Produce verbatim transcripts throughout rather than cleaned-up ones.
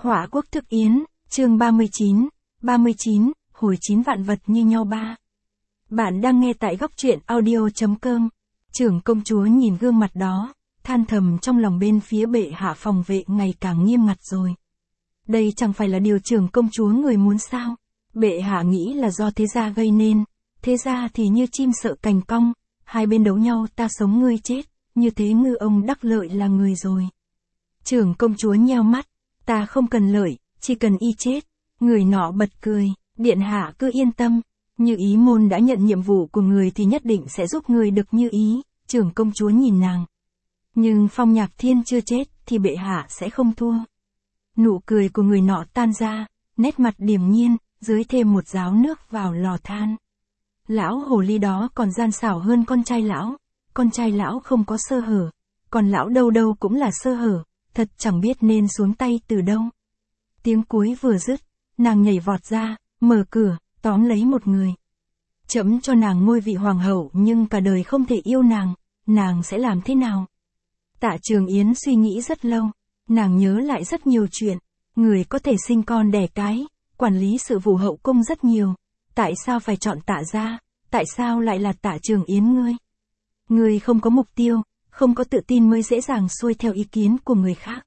Hỏa quốc thức yến, chương ba mươi chín, ba mươi chín, hồi chín vạn vật như nhau ba. Bạn đang nghe tại góc truyện audio.com. Trưởng công chúa nhìn gương mặt đó, than thầm trong lòng bên phía bệ hạ phòng vệ ngày càng nghiêm ngặt rồi. Đây chẳng phải là điều trưởng công chúa người muốn sao? Bệ hạ nghĩ là do thế gia gây nên, thế gia thì như chim sợ cành cong, hai bên đấu nhau ta sống ngươi chết, như thế ngư ông đắc lợi là người rồi. Trưởng công chúa nheo mắt, ta không cần lợi, chỉ cần y chết. Người nọ bật cười, điện hạ cứ yên tâm, như ý môn đã nhận nhiệm vụ của người thì nhất định sẽ giúp người được như ý. Trưởng công chúa nhìn nàng. Nhưng Phong Nhạc Thiên chưa chết thì bệ hạ sẽ không thua. Nụ cười của người nọ tan ra, nét mặt điềm nhiên, dưới thêm một ráo nước vào lò than. Lão hồ ly đó còn gian xảo hơn con trai lão, con trai lão không có sơ hở, còn lão đâu đâu cũng là sơ hở, thật chẳng biết nên xuống tay từ đâu. Tiếng cuối vừa dứt, nàng nhảy vọt ra, mở cửa, tóm lấy một người. Chẫm cho nàng ngôi vị hoàng hậu nhưng cả đời không thể yêu nàng, nàng sẽ làm thế nào? Tạ Trường Yến suy nghĩ rất lâu, nàng nhớ lại rất nhiều chuyện, người có thể sinh con đẻ cái, quản lý sự vụ hậu cung rất nhiều, tại sao phải chọn Tạ gia, tại sao lại là Tạ Trường Yến ngươi? Ngươi không có mục tiêu, không có tự tin mới dễ dàng xuôi theo ý kiến của người khác.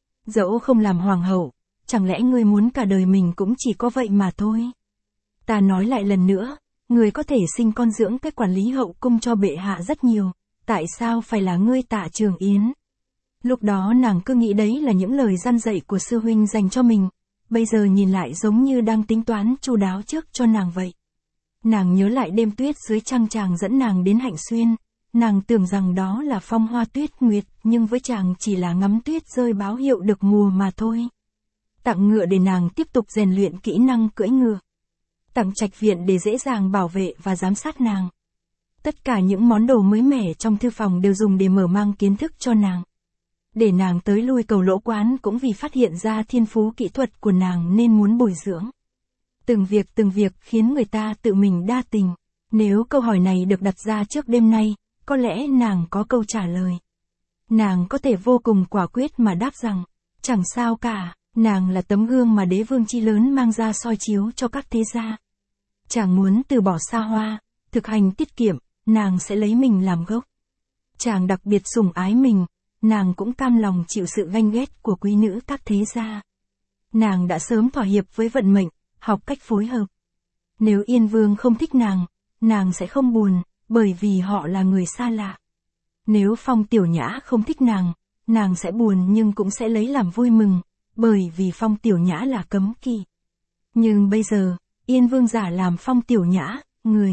Dẫu không làm hoàng hậu, chẳng lẽ ngươi muốn cả đời mình cũng chỉ có vậy mà thôi? Ta nói lại lần nữa, người có thể sinh con dưỡng cách quản lý hậu cung cho bệ hạ rất nhiều, tại sao phải là ngươi Tạ Trường Yến? Lúc đó nàng cứ nghĩ đấy là những lời răn dạy của sư huynh dành cho mình, bây giờ nhìn lại giống như đang tính toán chu đáo trước cho nàng vậy. Nàng nhớ lại đêm tuyết dưới trăng chàng dẫn nàng đến Hạnh Xuyên, nàng tưởng rằng đó là phong hoa tuyết nguyệt, nhưng với chàng chỉ là ngắm tuyết rơi báo hiệu được mùa mà thôi. Tặng ngựa để nàng tiếp tục rèn luyện kỹ năng cưỡi ngựa. Tặng trạch viện để dễ dàng bảo vệ và giám sát nàng. Tất cả những món đồ mới mẻ trong thư phòng đều dùng để mở mang kiến thức cho nàng. Để nàng tới lui cầu lỗ quán cũng vì phát hiện ra thiên phú kỹ thuật của nàng nên muốn bồi dưỡng. Từng việc từng việc khiến người ta tự mình đa tình. Nếu câu hỏi này được đặt ra trước đêm nay, có lẽ nàng có câu trả lời. Nàng có thể vô cùng quả quyết mà đáp rằng, chẳng sao cả, nàng là tấm gương mà đế vương chi lớn mang ra soi chiếu cho các thế gia. Chàng muốn từ bỏ xa hoa, thực hành tiết kiệm, nàng sẽ lấy mình làm gốc. Chàng đặc biệt sủng ái mình, nàng cũng cam lòng chịu sự ganh ghét của quý nữ các thế gia. Nàng đã sớm thỏa hiệp với vận mệnh, học cách phối hợp. Nếu Yên Vương không thích nàng, nàng sẽ không buồn, bởi vì họ là người xa lạ. Nếu Phong Tiểu Nhã không thích nàng, nàng sẽ buồn nhưng cũng sẽ lấy làm vui mừng, bởi vì Phong Tiểu Nhã là cấm kỵ. Nhưng bây giờ, Yên Vương giả làm Phong Tiểu Nhã, người.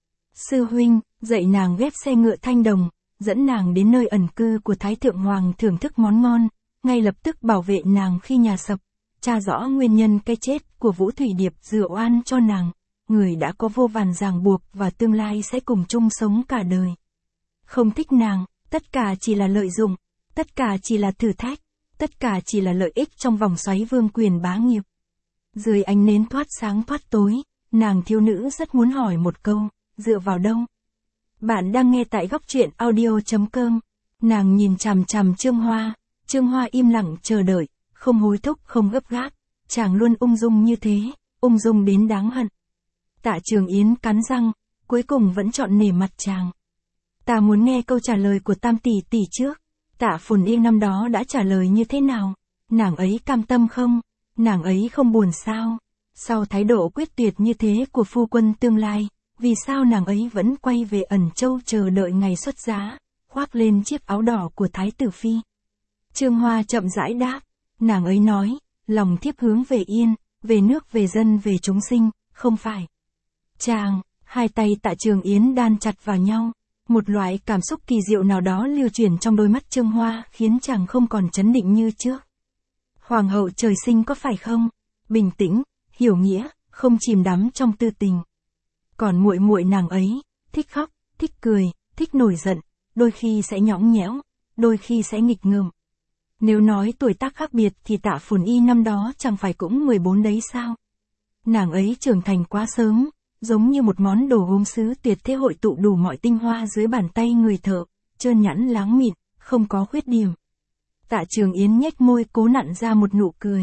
Sư huynh, dạy nàng ghép xe ngựa thanh đồng, dẫn nàng đến nơi ẩn cư của Thái Thượng Hoàng thưởng thức món ngon, ngay lập tức bảo vệ nàng khi nhà sập, tra rõ nguyên nhân cái chết của Vũ Thủy Điệp rửa oan cho nàng, người đã có vô vàn ràng buộc và tương lai sẽ cùng chung sống cả đời. Không thích nàng, tất cả chỉ là lợi dụng, tất cả chỉ là thử thách, tất cả chỉ là lợi ích trong vòng xoáy vương quyền bá nghiệp. Dưới ánh nến thoát sáng thoát tối, nàng thiếu nữ rất muốn hỏi một câu, dựa vào đâu? Bạn đang nghe tại góc truyện audio.com. Nàng nhìn chằm chằm Trương Hoa, Trương Hoa im lặng chờ đợi, không hối thúc không gấp gáp, chàng luôn ung dung như thế, ung dung đến đáng hận. Tạ Trường Yến cắn răng, cuối cùng vẫn chọn nể mặt chàng. Ta muốn nghe câu trả lời của Tam tỷ tỷ trước. Tạ Phồn Yên năm đó đã trả lời như thế nào? Nàng ấy cam tâm không? Nàng ấy không buồn sao? Sau thái độ quyết tuyệt như thế của phu quân tương lai, vì sao nàng ấy vẫn quay về Ẩn Châu chờ đợi ngày xuất giá, khoác lên chiếc áo đỏ của Thái tử Phi? Trương Hoa chậm rãi đáp, nàng ấy nói, lòng thiếp hướng về Yên, về nước về dân về chúng sinh, không phải. Chàng, hai tay Tạ Trường Yến đan chặt vào nhau, một loại cảm xúc kỳ diệu nào đó lưu truyền trong đôi mắt Trương Hoa khiến chàng không còn trấn định như trước. Hoàng hậu trời sinh có phải không? Bình tĩnh, hiểu nghĩa, không chìm đắm trong tư tình. Còn muội muội nàng ấy, thích khóc, thích cười, thích nổi giận, đôi khi sẽ nhõng nhẽo, đôi khi sẽ nghịch ngợm. Nếu nói tuổi tác khác biệt thì Tạ Phồn Y năm đó chẳng phải cũng mười bốn đấy sao? Nàng ấy trưởng thành quá sớm, giống như một món đồ gốm sứ tuyệt thế hội tụ đủ mọi tinh hoa dưới bàn tay người thợ, trơn nhẵn láng mịn, không có khuyết điểm. Tạ Trường Yến nhếch môi cố nặn ra một nụ cười.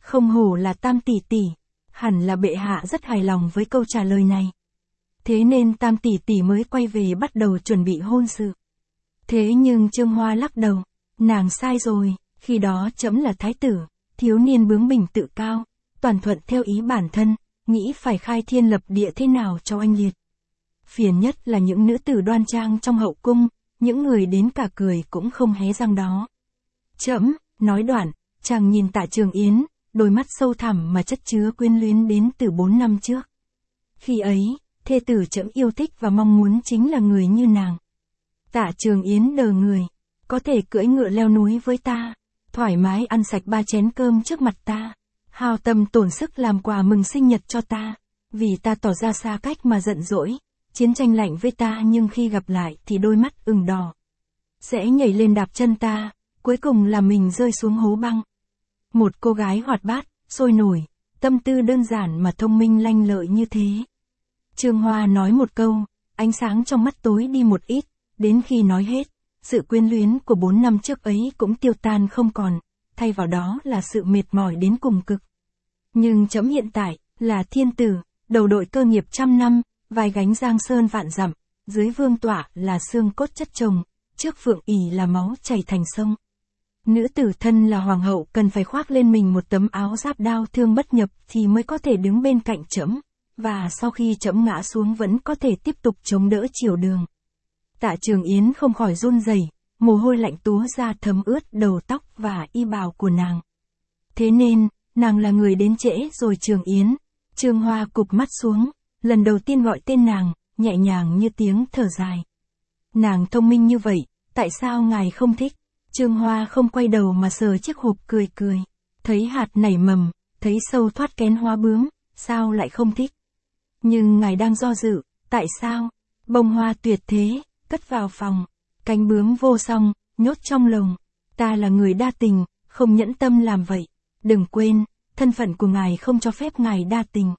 Không hổ là Tam tỷ tỷ, hẳn là bệ hạ rất hài lòng với câu trả lời này. Thế nên Tam tỷ tỷ mới quay về bắt đầu chuẩn bị hôn sự. Thế nhưng Trương Hoa lắc đầu, nàng sai rồi, khi đó trẫm là thái tử, thiếu niên bướng bỉnh tự cao, toàn thuận theo ý bản thân, nghĩ phải khai thiên lập địa thế nào cho oanh liệt. Phiền nhất là những nữ tử đoan trang trong hậu cung, những người đến cả cười cũng không hé răng đó. Trẫm, nói đoạn, chàng nhìn Tạ Trường Yến, đôi mắt sâu thẳm mà chất chứa quyến luyến đến từ bốn năm trước. Khi ấy, thê tử trẫm yêu thích và mong muốn chính là người như nàng. Tạ Trường Yến đờ người, có thể cưỡi ngựa leo núi với ta, thoải mái ăn sạch ba chén cơm trước mặt ta, hao tâm tổn sức làm quà mừng sinh nhật cho ta, vì ta tỏ ra xa cách mà giận dỗi, chiến tranh lạnh với ta nhưng khi gặp lại thì đôi mắt ửng đỏ. Sẽ nhảy lên đạp chân ta, cuối cùng là mình rơi xuống hố băng. Một cô gái hoạt bát, sôi nổi, tâm tư đơn giản mà thông minh lanh lợi như thế. Trương Hoa nói một câu, ánh sáng trong mắt tối đi một ít, đến khi nói hết, sự quyến luyến của bốn năm trước ấy cũng tiêu tan không còn, thay vào đó là sự mệt mỏi đến cùng cực. Nhưng trẫm hiện tại, là thiên tử, đầu đội cơ nghiệp trăm năm, vai gánh giang sơn vạn dặm, dưới vương tọa là xương cốt chất chồng, trước phượng ỷ là máu chảy thành sông. Nữ tử thân là hoàng hậu cần phải khoác lên mình một tấm áo giáp đao thương bất nhập thì mới có thể đứng bên cạnh trẫm, và sau khi trẫm ngã xuống vẫn có thể tiếp tục chống đỡ chiều đường. Tạ Trường Yến không khỏi run rẩy, mồ hôi lạnh túa ra thấm ướt đầu tóc và y bào của nàng. Thế nên, nàng là người đến trễ rồi Trường Yến. Trương Hoa cụp mắt xuống, lần đầu tiên gọi tên nàng, nhẹ nhàng như tiếng thở dài. Nàng thông minh như vậy, tại sao ngài không thích? Trương Hoa không quay đầu mà sờ chiếc hộp cười cười. Thấy hạt nảy mầm, thấy sâu thoát kén hoa bướm, sao lại không thích? Nhưng ngài đang do dự, tại sao? Bông hoa tuyệt thế, cất vào phòng, cánh bướm vô song, nhốt trong lồng. Ta là người đa tình, không nhẫn tâm làm vậy. Đừng quên, thân phận của ngài không cho phép ngài đa tình.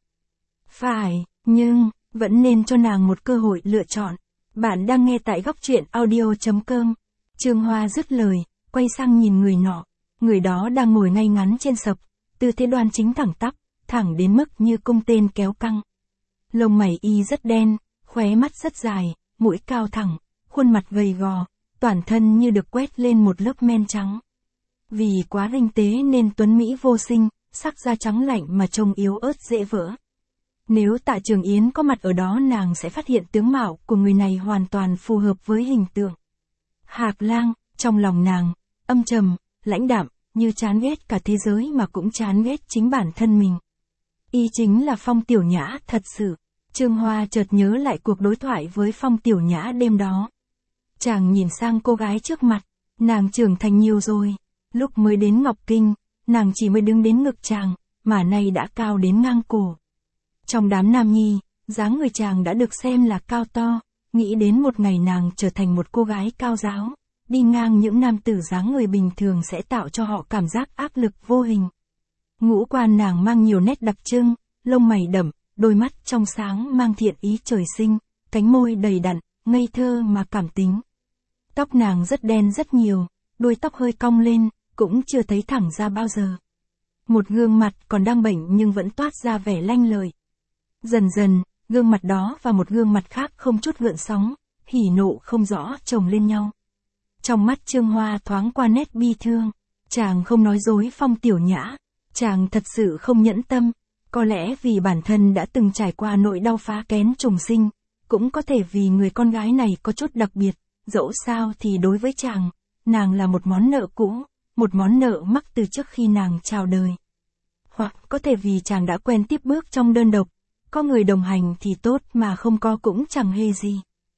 Phải, nhưng, vẫn nên cho nàng một cơ hội lựa chọn. Bạn đang nghe tại góc truyện audio chấm com. Trương Hoa dứt lời, quay sang nhìn người nọ. Người đó đang ngồi ngay ngắn trên sập, tư thế đoan chính thẳng tắp, thẳng đến mức như cung tên kéo căng. Lông mày y rất đen, khóe mắt rất dài, mũi cao thẳng, khuôn mặt gầy gò, toàn thân như được quét lên một lớp men trắng. Vì quá tinh tế nên tuấn mỹ vô sinh, sắc da trắng lạnh mà trông yếu ớt dễ vỡ. Nếu Tạ Trường Yến có mặt ở đó nàng sẽ phát hiện tướng mạo của người này hoàn toàn phù hợp với hình tượng. Hạc Lang, trong lòng nàng, âm trầm, lãnh đạm, như chán ghét cả thế giới mà cũng chán ghét chính bản thân mình. Y chính là Phong Tiểu Nhã thật sự. Trương Hoa chợt nhớ lại cuộc đối thoại với Phong Tiểu Nhã đêm đó. Chàng nhìn sang cô gái trước mặt, nàng trưởng thành nhiều rồi. Lúc mới đến Ngọc Kinh, nàng chỉ mới đứng đến ngực chàng, mà nay đã cao đến ngang cổ. Trong đám nam nhi, dáng người chàng đã được xem là cao to, nghĩ đến một ngày nàng trở thành một cô gái cao ráo, đi ngang những nam tử dáng người bình thường sẽ tạo cho họ cảm giác áp lực vô hình. Ngũ quan nàng mang nhiều nét đặc trưng, lông mày đậm, đôi mắt trong sáng mang thiện ý trời sinh, cánh môi đầy đặn, ngây thơ mà cảm tính. Tóc nàng rất đen rất nhiều, đuôi tóc hơi cong lên, cũng chưa thấy thẳng ra bao giờ. Một gương mặt còn đang bệnh nhưng vẫn toát ra vẻ lanh lợi. Dần dần, gương mặt đó và một gương mặt khác không chút gợn sóng, hỉ nộ không rõ chồng lên nhau. Trong mắt Trương Hoa thoáng qua nét bi thương, chàng không nói dối Phong Tiểu Nhã, chàng thật sự không nhẫn tâm, có lẽ vì bản thân đã từng trải qua nỗi đau phá kén trùng sinh, cũng có thể vì người con gái này có chút đặc biệt, dẫu sao thì đối với chàng, nàng là một món nợ cũ, một món nợ mắc từ trước khi nàng chào đời. Hoặc có thể vì chàng đã quen tiếp bước trong đơn độc, có người đồng hành thì tốt mà không có cũng chẳng hề gì.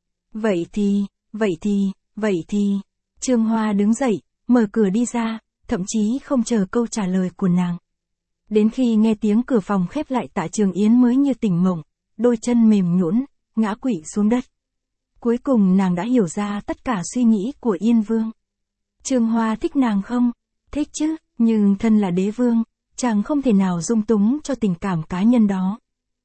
Vậy thì, vậy thì, vậy thì, Trương Hoa đứng dậy, mở cửa đi ra, thậm chí không chờ câu trả lời của nàng. Đến khi nghe tiếng cửa phòng khép lại Tạ Trường Yến mới như tỉnh mộng, đôi chân mềm nhũn, ngã quỵ xuống đất. Cuối cùng nàng đã hiểu ra tất cả suy nghĩ của Yên Vương. Trương Hoa thích nàng không? Thích chứ, nhưng thân là đế vương, chàng không thể nào dung túng cho tình cảm cá nhân đó.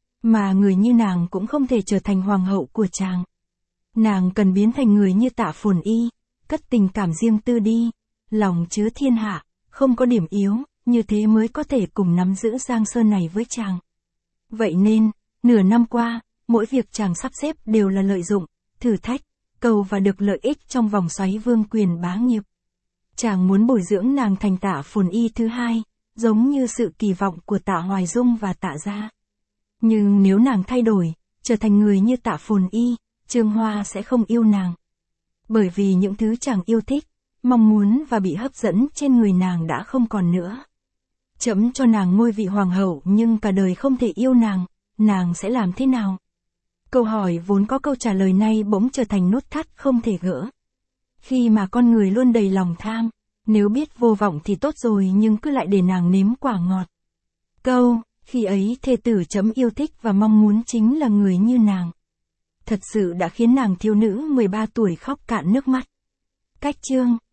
Mà người như nàng cũng không thể trở thành hoàng hậu của chàng. Nàng cần biến thành người như Tạ Phồn Y, cất tình cảm riêng tư đi, lòng chứa thiên hạ, không có điểm yếu, như thế mới có thể cùng nắm giữ giang sơn này với chàng. Vậy nên, nửa năm qua, mỗi việc chàng sắp xếp đều là lợi dụng, thử thách, cầu và được lợi ích trong vòng xoáy vương quyền bá nghiệp. Chàng muốn bồi dưỡng nàng thành Tạ Phồn Y thứ hai, giống như sự kỳ vọng của Tạ Hoài Dung và Tạ gia. Nhưng nếu nàng thay đổi, trở thành người như Tạ Phồn Y, Trương Hoa sẽ không yêu nàng. Bởi vì những thứ chàng yêu thích, mong muốn và bị hấp dẫn trên người nàng đã không còn nữa. Trẫm cho nàng ngôi vị hoàng hậu nhưng cả đời không thể yêu nàng, nàng sẽ làm thế nào? Câu hỏi vốn có câu trả lời này bỗng trở thành nút thắt không thể gỡ. Khi mà con người luôn đầy lòng tham, nếu biết vô vọng thì tốt rồi nhưng cứ lại để nàng nếm quả ngọt. Câu, khi ấy thê tử trẫm yêu thích và mong muốn chính là người như nàng. Thật sự đã khiến nàng thiếu nữ mười ba tuổi khóc cạn nước mắt. Cách chương,